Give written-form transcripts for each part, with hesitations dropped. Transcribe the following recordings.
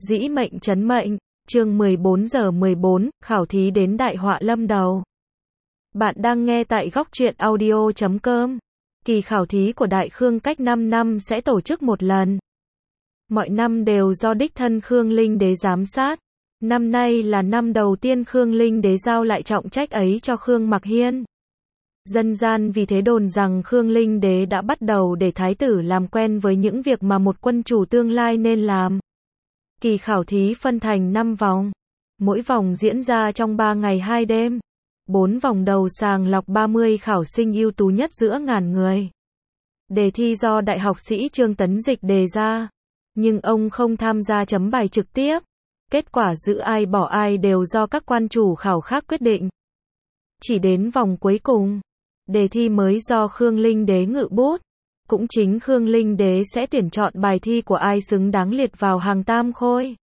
Dĩ mệnh trấn mệnh, chương 14 giờ 14, khảo thí đến đại họa lâm đầu. Bạn đang nghe tại góc truyện audio.com. Kỳ khảo thí của Đại Khương cách 5 năm sẽ tổ chức một lần. Mọi năm đều do đích thân Khương Linh Đế giám sát. Năm nay là năm đầu tiên Khương Linh Đế giao lại trọng trách ấy cho Khương Mặc Hiên. Dân gian vì thế đồn rằng Khương Linh Đế đã bắt đầu để thái tử làm quen với những việc mà một quân chủ tương lai nên làm. Kỳ khảo thí phân thành 5 vòng. Mỗi vòng diễn ra trong 3 ngày 2 đêm. 4 vòng đầu sàng lọc 30 khảo sinh ưu tú nhất giữa ngàn người. Đề thi do Đại học sĩ Trương Tấn Dịch đề ra. Nhưng ông không tham gia chấm bài trực tiếp. Kết quả giữ ai bỏ ai đều do các quan chủ khảo khác quyết định. Chỉ đến vòng cuối cùng, đề thi mới do Khương Linh Đế ngự bút. Cũng chính Khương Linh Đế sẽ tuyển chọn bài thi của ai xứng đáng liệt vào hàng tam khôi.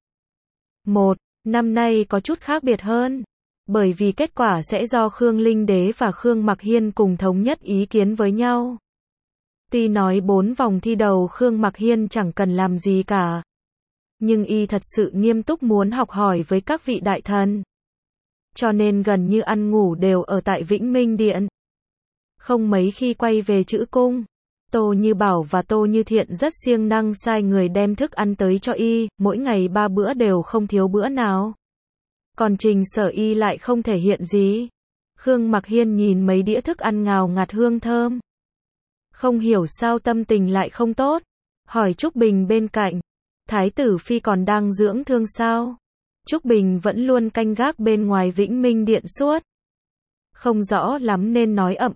Năm nay có chút khác biệt hơn. Bởi vì kết quả sẽ do Khương Linh Đế và Khương Mặc Hiên cùng thống nhất ý kiến với nhau. Tuy nói 4 vòng thi đầu Khương Mặc Hiên chẳng cần làm gì cả. Nhưng y thật sự nghiêm túc muốn học hỏi với các vị đại thần. Cho nên gần như ăn ngủ đều ở tại Vĩnh Minh Điện. Không mấy khi quay về Trữ Cung. Tô Như Bảo và Tô Như Thiện rất siêng năng sai người đem thức ăn tới cho y, mỗi ngày 3 bữa đều không thiếu bữa nào. Còn Trình Sở Y lại không thể hiện gì. Khương Mặc Hiên nhìn mấy đĩa thức ăn ngào ngạt hương thơm. Không hiểu sao tâm tình lại không tốt. Hỏi Trúc Bình bên cạnh. Thái tử Phi còn đang dưỡng thương sao? Trúc Bình vẫn luôn canh gác bên ngoài Vĩnh Minh Điện suốt. Không rõ lắm nên nói ậm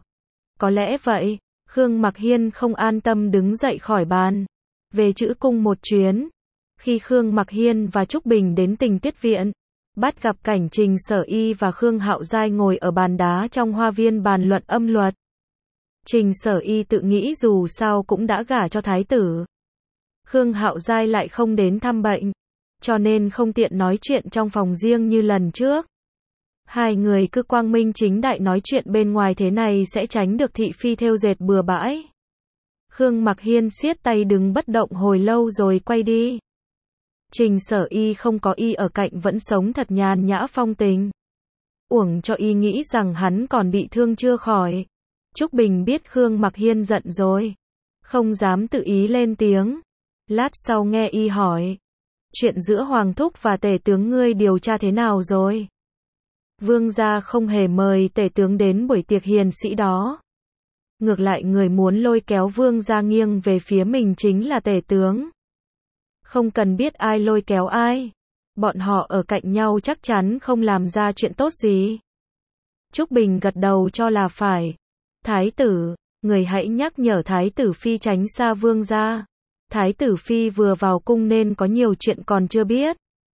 Có lẽ vậy. Khương Mặc Hiên không an tâm đứng dậy khỏi bàn. Về Trữ Cung một chuyến. Khi Khương Mặc Hiên và Trúc Bình đến Tình Tuyết Viện, bắt gặp cảnh Trình Sở Y và Khương Hạo Giai ngồi ở bàn đá trong hoa viên bàn luận âm luật. Trình Sở Y tự nghĩ dù sao cũng đã gả cho thái tử. Khương Hạo Giai lại không đến thăm bệnh, cho nên không tiện nói chuyện trong phòng riêng như lần trước. Hai người cứ quang minh chính đại nói chuyện bên ngoài thế này sẽ tránh được thị phi thêu dệt bừa bãi. Khương Mặc Hiên siết tay đứng bất động hồi lâu rồi quay đi. Trình Sở Y không có y ở cạnh vẫn sống thật nhàn nhã phong tình. Uổng cho y nghĩ rằng hắn còn bị thương chưa khỏi. Trúc Bình biết Khương Mặc Hiên giận rồi. Không dám tự ý lên tiếng. Lát sau nghe y hỏi. Chuyện giữa Hoàng Thúc và Tể tướng ngươi điều tra thế nào rồi? Vương gia không hề mời Tể tướng đến buổi tiệc hiền sĩ đó. Ngược lại người muốn lôi kéo Vương gia nghiêng về phía mình chính là Tể tướng. Không cần biết ai lôi kéo ai. Bọn họ ở cạnh nhau chắc chắn không làm ra chuyện tốt gì. Trúc Bình gật đầu cho là phải. Thái tử, người hãy nhắc nhở Thái tử Phi tránh xa Vương gia. Thái tử Phi vừa vào cung nên có nhiều chuyện còn chưa biết.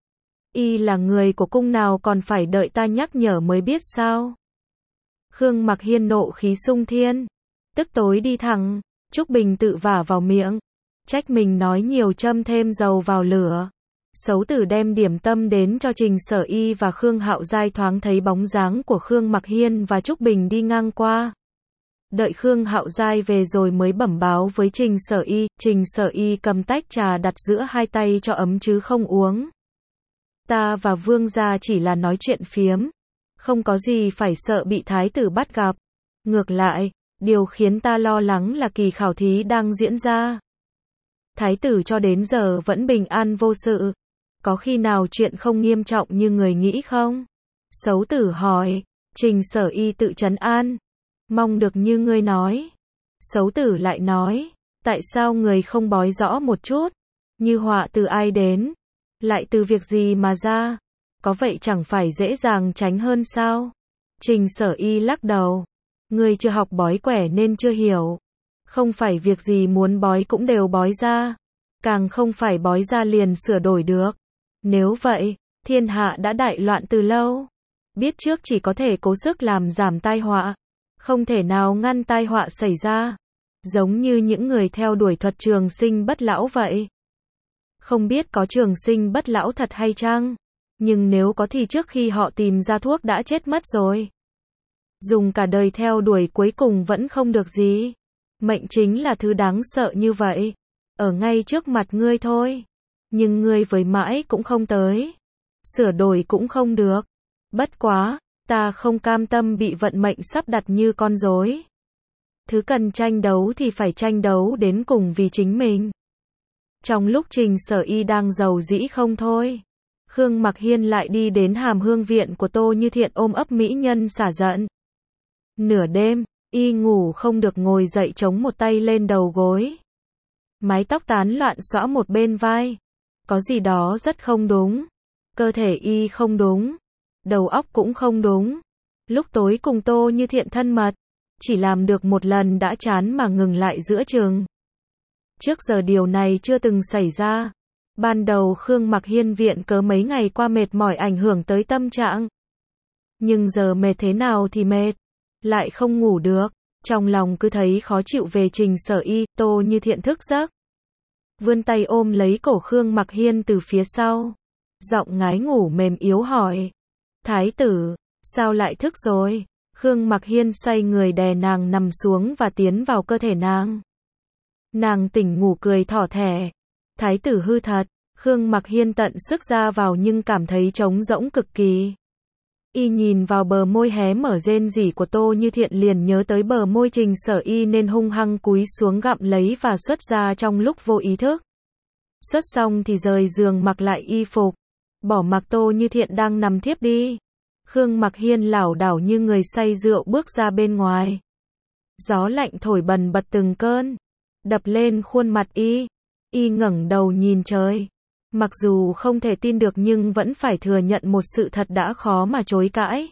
Y là người của cung nào còn phải đợi ta nhắc nhở mới biết sao? Khương Mặc Hiên nộ khí sung thiên. Tức tối đi thẳng. Trúc Bình tự vả vào miệng. Trách mình nói nhiều châm thêm dầu vào lửa. Xấu tử đem điểm tâm đến cho Trình Sở Y và Khương Hạo Giai thoáng thấy bóng dáng của Khương Mặc Hiên và Trúc Bình đi ngang qua. Đợi Khương Hạo Giai về rồi mới bẩm báo với Trình Sở Y. Trình Sở Y cầm tách trà đặt giữa hai tay cho ấm chứ không uống. Ta và Vương gia chỉ là nói chuyện phiếm. Không có gì phải sợ bị thái tử bắt gặp. Ngược lại, điều khiến ta lo lắng là kỳ khảo thí đang diễn ra. Thái tử cho đến giờ vẫn bình an vô sự. Có khi nào chuyện không nghiêm trọng như người nghĩ không? Xấu tử hỏi. Trình Sở Y tự trấn an. Mong được như ngươi nói. Xấu tử lại nói. Tại sao người không bói rõ một chút? Như họa từ ai đến? Lại từ việc gì mà ra? Có vậy chẳng phải dễ dàng tránh hơn sao? Trình Sở Y lắc đầu. Ngươi chưa học bói quẻ nên chưa hiểu. Không phải việc gì muốn bói cũng đều bói ra. Càng không phải bói ra liền sửa đổi được. Nếu vậy, thiên hạ đã đại loạn từ lâu. Biết trước chỉ có thể cố sức làm giảm tai họa. Không thể nào ngăn tai họa xảy ra. Giống như những người theo đuổi thuật trường sinh bất lão vậy. Không biết có trường sinh bất lão thật hay chăng? Nhưng nếu có thì trước khi họ tìm ra thuốc đã chết mất rồi. Dùng cả đời theo đuổi cuối cùng vẫn không được gì. Mệnh chính là thứ đáng sợ như vậy. Ở ngay trước mặt ngươi thôi. Nhưng ngươi với mãi cũng không tới. Sửa đổi cũng không được. Bất quá, ta không cam tâm bị vận mệnh sắp đặt như con rối. Thứ cần tranh đấu thì phải tranh đấu đến cùng vì chính mình. Trong lúc Trình Sở Y đang giàu dĩ không thôi, Khương Mặc Hiên lại đi đến Hàm Hương viện của Tô Như Thiện ôm ấp mỹ nhân xả giận. Nửa đêm, y ngủ không được ngồi dậy chống một tay lên đầu gối. Mái tóc tán loạn xõa một bên vai. Có gì đó rất không đúng. Cơ thể y không đúng. Đầu óc cũng không đúng. Lúc tối cùng Tô Như Thiện thân mật, chỉ làm được một lần đã chán mà ngừng lại giữa chừng. Trước giờ điều này chưa từng xảy ra. Ban đầu Khương Mặc Hiên viện cớ mấy ngày qua mệt mỏi ảnh hưởng tới tâm trạng. Nhưng giờ mệt thế nào thì mệt, lại không ngủ được, trong lòng cứ thấy khó chịu về Trình Sở Y. Tô Như Thiện thức giấc, vươn tay ôm lấy cổ Khương Mặc Hiên từ phía sau, giọng ngái ngủ mềm yếu hỏi: Thái tử, sao lại thức rồi? Khương Mặc Hiên xoay người đè nàng nằm xuống và tiến vào cơ thể nàng. Nàng tỉnh ngủ cười thỏ thẻ. Thái tử hư thật. Khương Mặc Hiên tận sức ra vào nhưng cảm thấy trống rỗng cực kỳ. Y nhìn vào bờ môi hé mở rên rỉ của Tô Như Thiện liền nhớ tới bờ môi Trình Sở Y nên hung hăng cúi xuống gặm lấy và xuất ra trong lúc vô ý thức. Xuất xong thì rời giường mặc lại y phục, bỏ mặc Tô Như Thiện đang nằm thiếp đi. Khương Mặc Hiên lảo đảo như người say rượu bước ra bên ngoài. Gió lạnh thổi bần bật từng cơn, đập lên khuôn mặt y. Y ngẩng đầu nhìn trời. Mặc dù không thể tin được nhưng vẫn phải thừa nhận một sự thật đã khó mà chối cãi.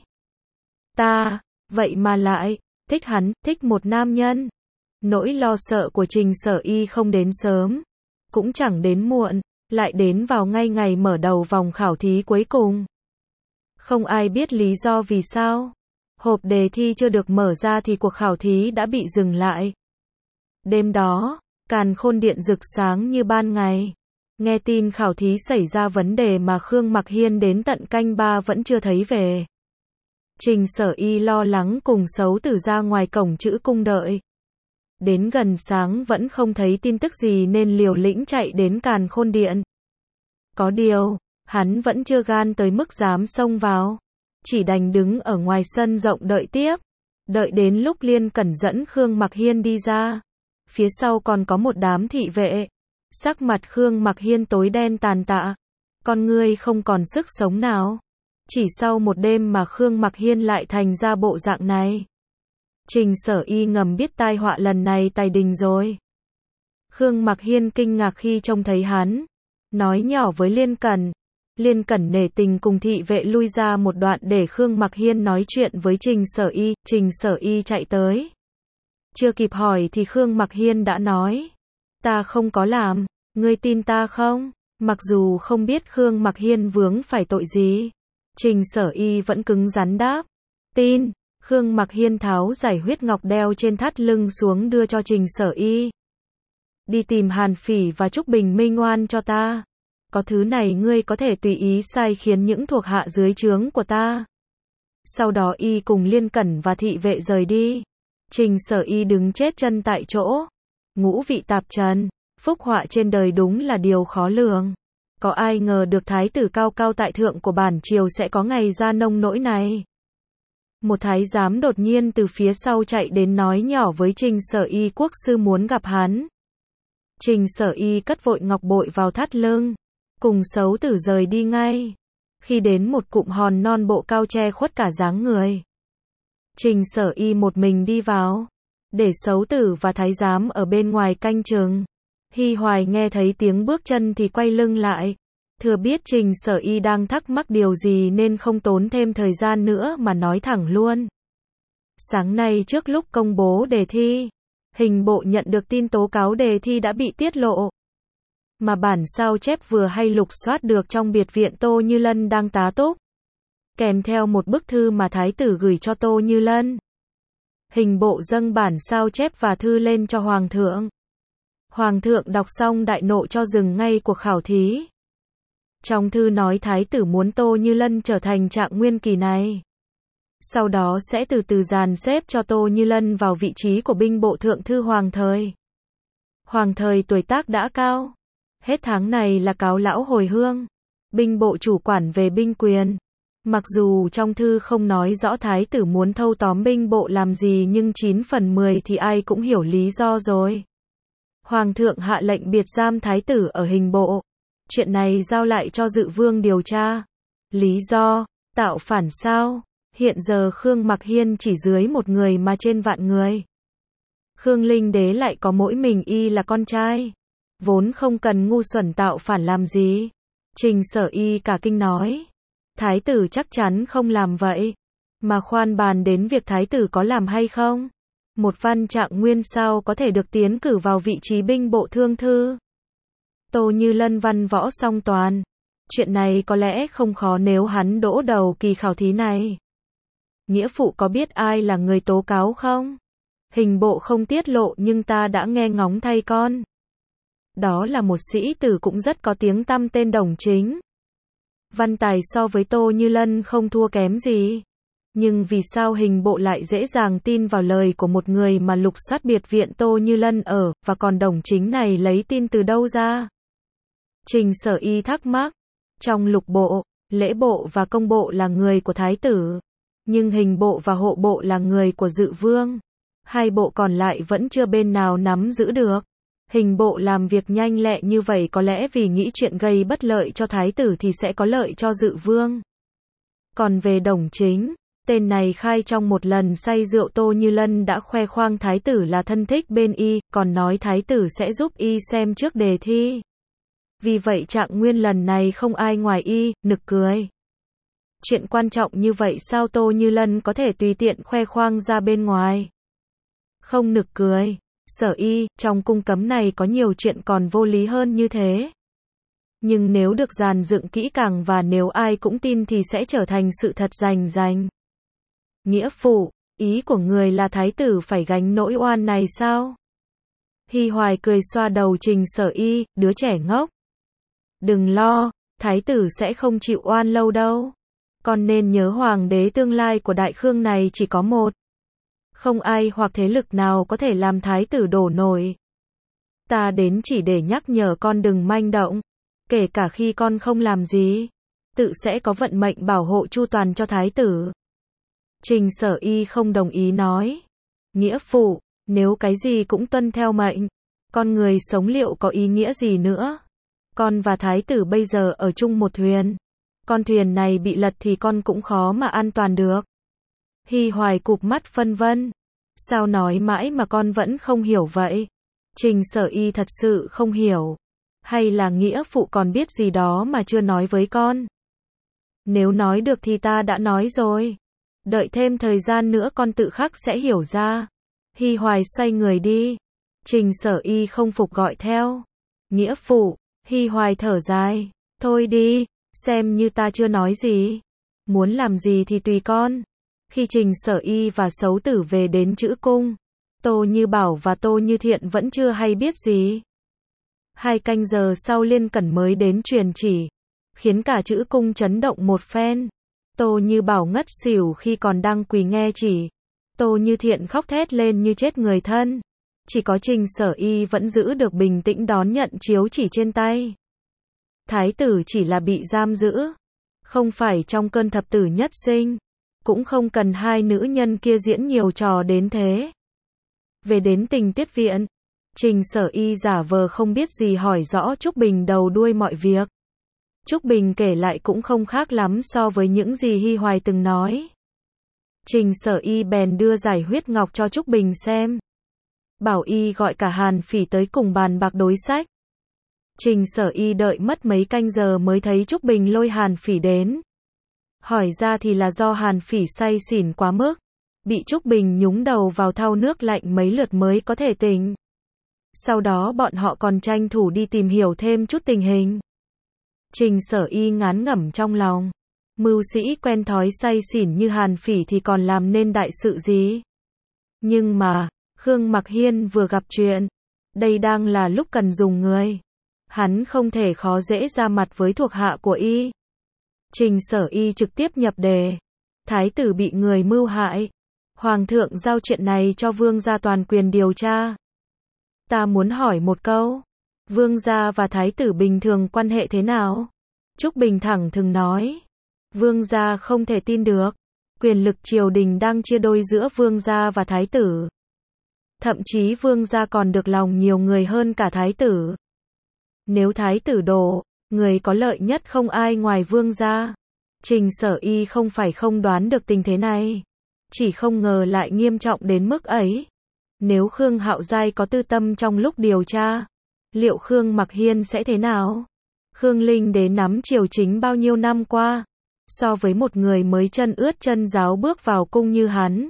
Ta, vậy mà lại, thích hắn, thích một nam nhân. Nỗi lo sợ của Trình Sở Y không đến sớm, cũng chẳng đến muộn, lại đến vào ngay ngày mở đầu vòng khảo thí cuối cùng. Không ai biết lý do vì sao. Hộp đề thi chưa được mở ra thì cuộc khảo thí đã bị dừng lại. Đêm đó, Càn Khôn Điện rực sáng như ban ngày. Nghe tin khảo thí xảy ra vấn đề mà Khương Mặc Hiên đến tận canh 3 vẫn chưa thấy về. Trình Sở Y lo lắng cùng Sấu Tử ra ngoài cổng chữ cung đợi. Đến gần sáng vẫn không thấy tin tức gì nên liều lĩnh chạy đến Càn Khôn Điện. Có điều, hắn vẫn chưa gan tới mức dám xông vào. Chỉ đành đứng ở ngoài sân rộng đợi tiếp. Đợi đến lúc Liên Cẩn dẫn Khương Mặc Hiên đi ra. Phía sau còn có một đám thị vệ. Sắc mặt Khương Mặc Hiên tối đen tàn tạ. Con ngươi không còn sức sống nào. Chỉ sau một đêm mà Khương Mặc Hiên lại thành ra bộ dạng này. Trình Sở Y ngầm biết tai họa lần này tài đình rồi. Khương Mặc Hiên kinh ngạc khi trông thấy hắn. Nói nhỏ với Liên Cẩn. Liên Cẩn nể tình cùng thị vệ lui ra một đoạn để Khương Mặc Hiên nói chuyện với Trình Sở Y. Trình Sở Y chạy tới. Chưa kịp hỏi thì Khương Mặc Hiên đã nói. Ta không có làm, ngươi tin ta không? Mặc dù không biết Khương Mặc Hiên vướng phải tội gì, Trình Sở Y vẫn cứng rắn đáp. Tin. Khương Mặc Hiên tháo giải huyết ngọc đeo trên thắt lưng xuống đưa cho Trình Sở Y. Đi tìm Hàn Phỉ và Trúc Bình Minh oan cho ta. Có thứ này ngươi có thể tùy ý sai khiến những thuộc hạ dưới trướng của ta. Sau đó y cùng Liên Cẩn và thị vệ rời đi. Trình Sở Y đứng chết chân tại chỗ. Ngũ vị tạp trần, phúc họa trên đời đúng là điều khó lường. Có ai ngờ được thái tử cao cao tại thượng của bản triều sẽ có ngày ra nông nỗi này. Một thái giám đột nhiên từ phía sau chạy đến nói nhỏ với Trình Sở Y quốc sư muốn gặp hắn. Trình Sở Y cất vội ngọc bội vào thắt lưng, cùng Sấu Tử rời đi ngay. Khi đến một cụm hòn non bộ cao che khuất cả dáng người, Trình Sở Y một mình đi vào, để Sấu Tử và thái giám ở bên ngoài canh chừng. Hi Hoài nghe thấy tiếng bước chân thì quay lưng lại. Thừa biết Trình Sở Y đang thắc mắc điều gì nên không tốn thêm thời gian nữa mà nói thẳng luôn. Sáng nay trước lúc công bố đề thi, hình bộ nhận được tin tố cáo đề thi đã bị tiết lộ. Mà bản sao chép vừa hay lục soát được trong biệt viện Tô Như Lân đang tá túc. Kèm theo một bức thư mà thái tử gửi cho Tô Như Lân. Hình bộ dâng bản sao chép và thư lên cho Hoàng thượng. Hoàng thượng đọc xong đại nộ cho dừng ngay cuộc khảo thí. Trong thư nói thái tử muốn Tô Như Lân trở thành trạng nguyên kỳ này. Sau đó sẽ từ từ dàn xếp cho Tô Như Lân vào vị trí của binh bộ thượng thư Hoàng thời. Hoàng thời tuổi tác đã cao. Hết tháng này là cáo lão hồi hương. Binh bộ chủ quản về binh quyền. Mặc dù trong thư không nói rõ thái tử muốn thâu tóm binh bộ làm gì nhưng 9 phần 10 thì ai cũng hiểu lý do rồi. Hoàng thượng hạ lệnh biệt giam thái tử ở hình bộ. Chuyện này giao lại cho Dự Vương điều tra. Lý do, tạo phản sao? Hiện giờ Khương Mặc Hiên chỉ dưới một người mà trên vạn người. Khương Linh Đế lại có mỗi mình y là con trai. Vốn không cần ngu xuẩn tạo phản làm gì. Trình Sở Y cả kinh nói. Thái tử chắc chắn không làm vậy. Mà khoan bàn đến việc thái tử có làm hay không. Một văn Trạng Nguyên sao có thể được tiến cử vào vị trí binh bộ thương thư. Tô Như Lân văn võ song toàn. Chuyện này có lẽ không khó nếu hắn đỗ đầu kỳ khảo thí này. Nghĩa phụ có biết ai là người tố cáo không? Hình bộ không tiết lộ nhưng ta đã nghe ngóng thay con. Đó là một sĩ tử cũng rất có tiếng tăm tên Đồng Chính. Văn tài so với Tô Như Lân không thua kém gì. Nhưng vì sao hình bộ lại dễ dàng tin vào lời của một người mà lục soát biệt viện Tô Như Lân ở, và còn Đồng Chính này lấy tin từ đâu ra? Trình Sở Y thắc mắc. Trong lục bộ, lễ bộ và công bộ là người của thái tử. Nhưng hình bộ và hộ bộ là người của Dự Vương. Hai bộ còn lại vẫn chưa bên nào nắm giữ được. Hình bộ làm việc nhanh lẹ như vậy có lẽ vì nghĩ chuyện gây bất lợi cho thái tử thì sẽ có lợi cho Dự Vương. Còn về Đồng Chính, tên này khai trong một lần say rượu Tô Như Lân đã khoe khoang thái tử là thân thích bên y, còn nói thái tử sẽ giúp y xem trước đề thi. Vì vậy Trạng Nguyên lần này không ai ngoài y, nực cười. Chuyện quan trọng như vậy sao Tô Như Lân có thể tùy tiện khoe khoang ra bên ngoài? Không nực cười. Sở Y, trong cung cấm này có nhiều chuyện còn vô lý hơn như thế. Nhưng nếu được dàn dựng kỹ càng và nếu ai cũng tin thì sẽ trở thành sự thật rành rành. Nghĩa phụ, ý của người là thái tử phải gánh nỗi oan này sao? Hi Hoài cười xoa đầu Trình Sở Y, đứa trẻ ngốc. Đừng lo, thái tử sẽ không chịu oan lâu đâu. Con nên nhớ hoàng đế tương lai của Đại Khương này chỉ có một. Không ai hoặc thế lực nào có thể làm thái tử đổ nổi. Ta đến chỉ để nhắc nhở con đừng manh động. Kể cả khi con không làm gì, tự sẽ có vận mệnh bảo hộ chu toàn cho thái tử. Trình Sở Y không đồng ý nói. Nghĩa phụ, nếu cái gì cũng tuân theo mệnh, con người sống liệu có ý nghĩa gì nữa? Con và thái tử bây giờ ở chung một thuyền. Con thuyền này bị lật thì con cũng khó mà an toàn được. Hi Hoài cụp mắt phân vân. Sao nói mãi mà con vẫn không hiểu vậy? Trình Sở Y thật sự không hiểu. Hay là nghĩa phụ còn biết gì đó mà chưa nói với con? Nếu nói được thì ta đã nói rồi. Đợi thêm thời gian nữa con tự khắc sẽ hiểu ra. Hi Hoài xoay người đi. Trình Sở Y không phục gọi theo. Nghĩa phụ. Hi Hoài thở dài. Thôi đi, xem như ta chưa nói gì. Muốn làm gì thì tùy con. Khi Trình Sở Y và Sấu Tử về đến Trữ Cung, Tô Như Bảo và Tô Như Thiện vẫn chưa hay biết gì. 2 canh giờ sau Liên Cẩn mới đến truyền chỉ, khiến cả Trữ Cung chấn động một phen. Tô Như Bảo ngất xỉu khi còn đang quỳ nghe chỉ. Tô Như Thiện khóc thét lên như chết người thân. Chỉ có Trình Sở Y vẫn giữ được bình tĩnh đón nhận chiếu chỉ trên tay. Thái tử chỉ là bị giam giữ, không phải trong cơn thập tử nhất sinh. Cũng không cần hai nữ nhân kia diễn nhiều trò đến thế. Về đến Tình Tuyết Viện, Trình Sở Y giả vờ không biết gì hỏi rõ Trúc Bình đầu đuôi mọi việc. Trúc Bình kể lại cũng không khác lắm so với những gì Hi Hoài từng nói. Trình Sở Y bèn đưa giải huyết ngọc cho Trúc Bình xem. Bảo y gọi cả Hàn Phỉ tới cùng bàn bạc đối sách. Trình Sở Y đợi mất mấy canh giờ mới thấy Trúc Bình lôi Hàn Phỉ đến. Hỏi ra thì là do Hàn Phỉ say xỉn quá mức, bị Trúc Bình nhúng đầu vào thau nước lạnh mấy lượt mới có thể tỉnh. Sau đó bọn họ còn tranh thủ đi tìm hiểu thêm chút tình hình. Trình Sở Y ngán ngẩm trong lòng. Mưu sĩ quen thói say xỉn như Hàn Phỉ thì còn làm nên đại sự gì? Nhưng mà, Khương Mặc Hiên vừa gặp chuyện. Đây đang là lúc cần dùng người. Hắn không thể khó dễ ra mặt với thuộc hạ của y. Trình Sở Y trực tiếp nhập đề. Thái tử bị người mưu hại. Hoàng thượng giao chuyện này cho vương gia toàn quyền điều tra. Ta muốn hỏi một câu. Vương gia và thái tử bình thường quan hệ thế nào? Trúc Bình thẳng thừng nói. Vương gia không thể tin được. Quyền lực triều đình đang chia đôi giữa vương gia và thái tử. Thậm chí vương gia còn được lòng nhiều người hơn cả thái tử. Nếu thái tử đổ, người có lợi nhất không ai ngoài vương gia. Trình Sở Y không phải không đoán được tình thế này. Chỉ không ngờ lại nghiêm trọng đến mức ấy. Nếu Khương Hạo Giai có tư tâm trong lúc điều tra, liệu Khương Mặc Hiên sẽ thế nào? Khương Linh Đế nắm triều chính bao nhiêu năm qua, so với một người mới chân ướt chân ráo bước vào cung như hắn,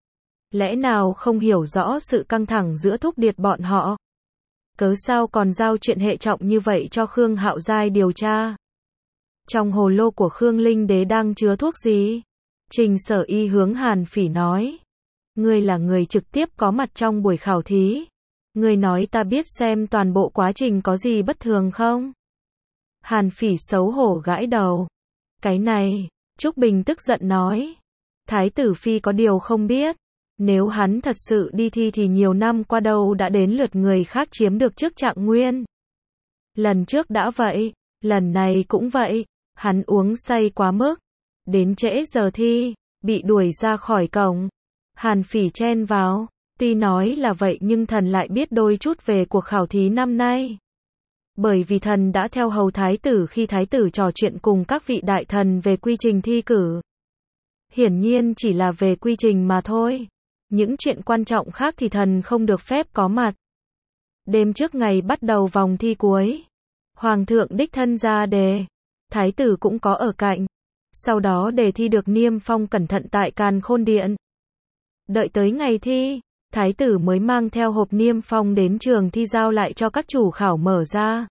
lẽ nào không hiểu rõ sự căng thẳng giữa thúc điệt bọn họ? Cớ sao còn giao chuyện hệ trọng như vậy cho Khương Hạo Giai điều tra? Trong hồ lô của Khương Linh Đế đang chứa thuốc gì? Trình Sở Y hướng Hàn Phỉ nói. Ngươi là người trực tiếp có mặt trong buổi khảo thí. Ngươi nói ta biết xem toàn bộ quá trình có gì bất thường không? Hàn Phỉ xấu hổ gãi đầu. Cái này, Trúc Bình tức giận nói. Thái tử Phi có điều không biết. Nếu hắn thật sự đi thi thì nhiều năm qua đâu đã đến lượt người khác chiếm được chức trạng nguyên. Lần trước đã vậy, lần này cũng vậy. Hắn uống say quá mức. Đến trễ giờ thi, bị đuổi ra khỏi cổng. Hàn Phỉ chen vào. Tuy nói là vậy nhưng thần lại biết đôi chút về cuộc khảo thí năm nay. Bởi vì thần đã theo hầu thái tử khi thái tử trò chuyện cùng các vị đại thần về quy trình thi cử. Hiển nhiên chỉ là về quy trình mà thôi. Những chuyện quan trọng khác thì thần không được phép có mặt. Đêm trước ngày bắt đầu vòng thi cuối, Hoàng thượng đích thân ra đề. Thái tử cũng có ở cạnh. Sau đó đề thi được niêm phong cẩn thận tại Càn Khôn Điện. Đợi tới ngày thi, thái tử mới mang theo hộp niêm phong đến trường thi giao lại cho các chủ khảo mở ra.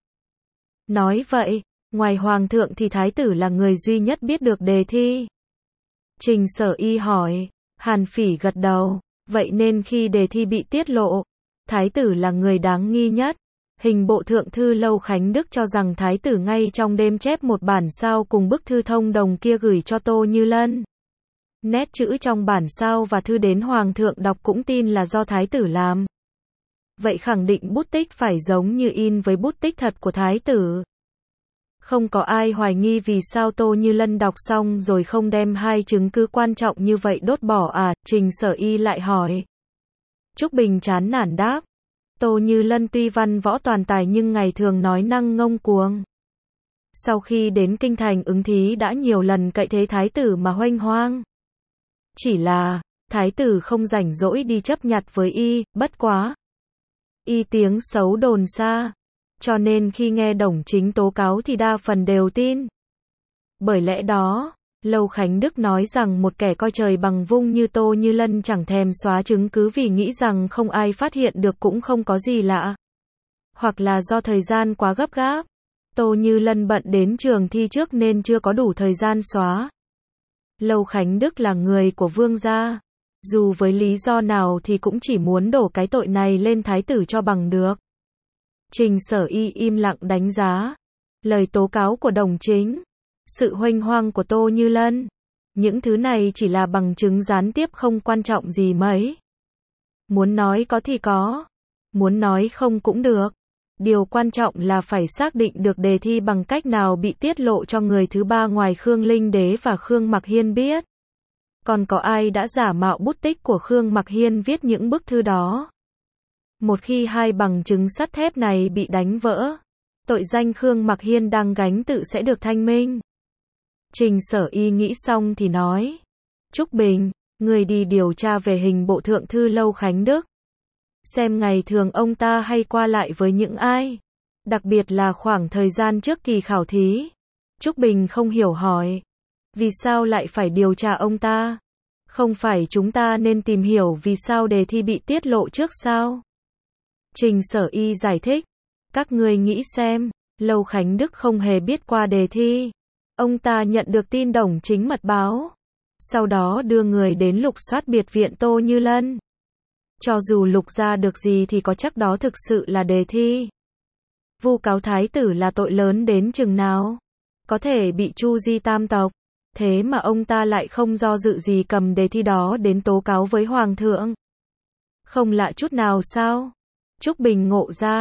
Nói vậy, ngoài hoàng thượng thì thái tử là người duy nhất biết được đề thi. Trình Sở Y hỏi. Hàn Phỉ gật đầu. Vậy nên khi đề thi bị tiết lộ, thái tử là người đáng nghi nhất. Hình bộ thượng thư Lâu Khánh Đức cho rằng thái tử ngay trong đêm chép một bản sao cùng bức thư thông đồng kia gửi cho Tô Như Lân. Nét chữ trong bản sao và thư đến hoàng thượng đọc cũng tin là do thái tử làm. Vậy khẳng định bút tích phải giống như in với bút tích thật của thái tử. Không có ai hoài nghi vì sao Tô Như Lân đọc xong rồi không đem hai chứng cứ quan trọng như vậy đốt bỏ à? Trình Sở Y lại hỏi. Trúc Bình chán nản đáp. Tô Như Lân tuy văn võ toàn tài nhưng ngày thường nói năng ngông cuồng. Sau khi đến kinh thành ứng thí đã nhiều lần cậy thế thái tử mà huênh hoang. Chỉ là, thái tử không rảnh rỗi đi chấp nhặt với y, bất quá. Y tiếng xấu đồn xa. Cho nên khi nghe Đồng Chính tố cáo thì đa phần đều tin. Bởi lẽ đó, Lâu Khánh Đức nói rằng một kẻ coi trời bằng vung như Tô Như Lân chẳng thèm xóa chứng cứ vì nghĩ rằng không ai phát hiện được cũng không có gì lạ. Hoặc là do thời gian quá gấp gáp. Tô Như Lân bận đến trường thi trước nên chưa có đủ thời gian xóa. Lâu Khánh Đức là người của vương gia. Dù với lý do nào thì cũng chỉ muốn đổ cái tội này lên thái tử cho bằng được. Trình Sở Y im lặng đánh giá. Lời tố cáo của Đồng Chính. Sự huênh hoang của Tô Như Lân. Những thứ này chỉ là bằng chứng gián tiếp không quan trọng gì mấy. Muốn nói có thì có. Muốn nói không cũng được. Điều quan trọng là phải xác định được đề thi bằng cách nào bị tiết lộ cho người thứ ba ngoài Khương Linh Đế và Khương Mặc Hiên biết. Còn có ai đã giả mạo bút tích của Khương Mặc Hiên viết những bức thư đó? Một khi hai bằng chứng sắt thép này bị đánh vỡ, tội danh Khương Mặc Hiên đang gánh tự sẽ được thanh minh. Trình Sở Y nghĩ xong thì nói. Trúc Bình, người đi điều tra về hình bộ thượng thư Lâu Khánh Đức. Xem ngày thường ông ta hay qua lại với những ai. Đặc biệt là khoảng thời gian trước kỳ khảo thí. Trúc Bình không hiểu hỏi. Vì sao lại phải điều tra ông ta? Không phải chúng ta nên tìm hiểu vì sao đề thi bị tiết lộ trước sao? Trình Sở Y giải thích. Các ngươi nghĩ xem, Lâu Khánh Đức không hề biết qua đề thi. Ông ta nhận được tin Đồng Chính mật báo. Sau đó đưa người đến lục soát biệt viện Tô Như Lân. Cho dù lục ra được gì thì có chắc đó thực sự là đề thi. Vu cáo thái tử là tội lớn đến chừng nào? Có thể bị tru di tam tộc. Thế mà ông ta lại không do dự gì cầm đề thi đó đến tố cáo với hoàng thượng. Không lạ chút nào sao? Trúc Bình ngộ ra.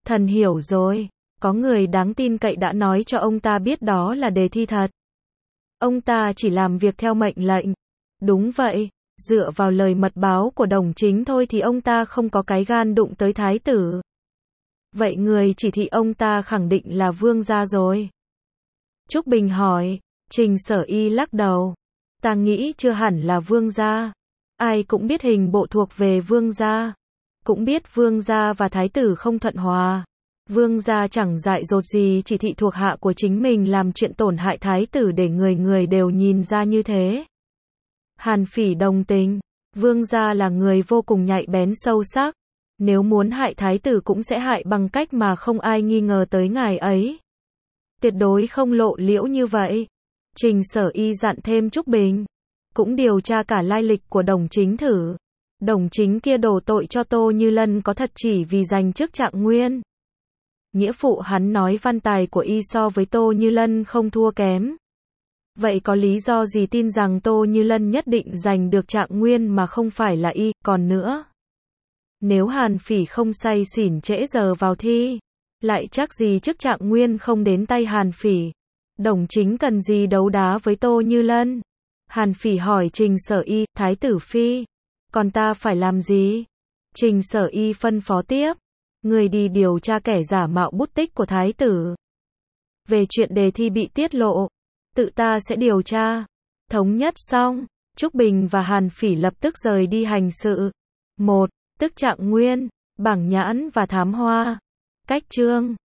Thần hiểu rồi. Có người đáng tin cậy đã nói cho ông ta biết đó là đề thi thật. Ông ta chỉ làm việc theo mệnh lệnh. Đúng vậy, dựa vào lời mật báo của Đồng Chính thôi thì ông ta không có cái gan đụng tới thái tử. Vậy người chỉ thị ông ta khẳng định là Vương gia rồi. Trúc Bình hỏi. Trình Sở Y lắc đầu. Ta nghĩ chưa hẳn là Vương gia. Ai cũng biết hình bộ thuộc về Vương gia. Cũng biết Vương gia và thái tử không thuận hòa. Vương gia chẳng dại dột gì chỉ thị thuộc hạ của chính mình làm chuyện tổn hại thái tử để người người đều nhìn ra như thế. Hàn Phỉ đồng tình. Vương gia là người vô cùng nhạy bén sâu sắc. Nếu muốn hại thái tử cũng sẽ hại bằng cách mà không ai nghi ngờ tới ngài ấy. Tuyệt đối không lộ liễu như vậy. Trình Sở Y dặn thêm Trúc Bình. Cũng điều tra cả lai lịch của Đồng Chính thử. Đồng Chính kia đổ tội cho Tô Như Lân có thật chỉ vì giành chức trạng nguyên. Nghĩa phụ hắn nói văn tài của y so với Tô Như Lân không thua kém. Vậy có lý do gì tin rằng Tô Như Lân nhất định giành được trạng nguyên mà không phải là y, còn nữa. Nếu Hàn Phỉ không say xỉn trễ giờ vào thi, lại chắc gì chức trạng nguyên không đến tay Hàn Phỉ. Đồng Chính cần gì đấu đá với Tô Như Lân? Hàn Phỉ hỏi Trình Sở Y, Thái tử Phi, còn ta phải làm gì? Trình Sở Y phân phó tiếp. Người đi điều tra kẻ giả mạo bút tích của thái tử. Về chuyện đề thi bị tiết lộ, tự ta sẽ điều tra. Thống nhất xong, Trúc Bình và Hàn Phỉ lập tức rời đi hành sự. 1. Tức trạng nguyên, bảng nhãn và thám hoa. Cách chương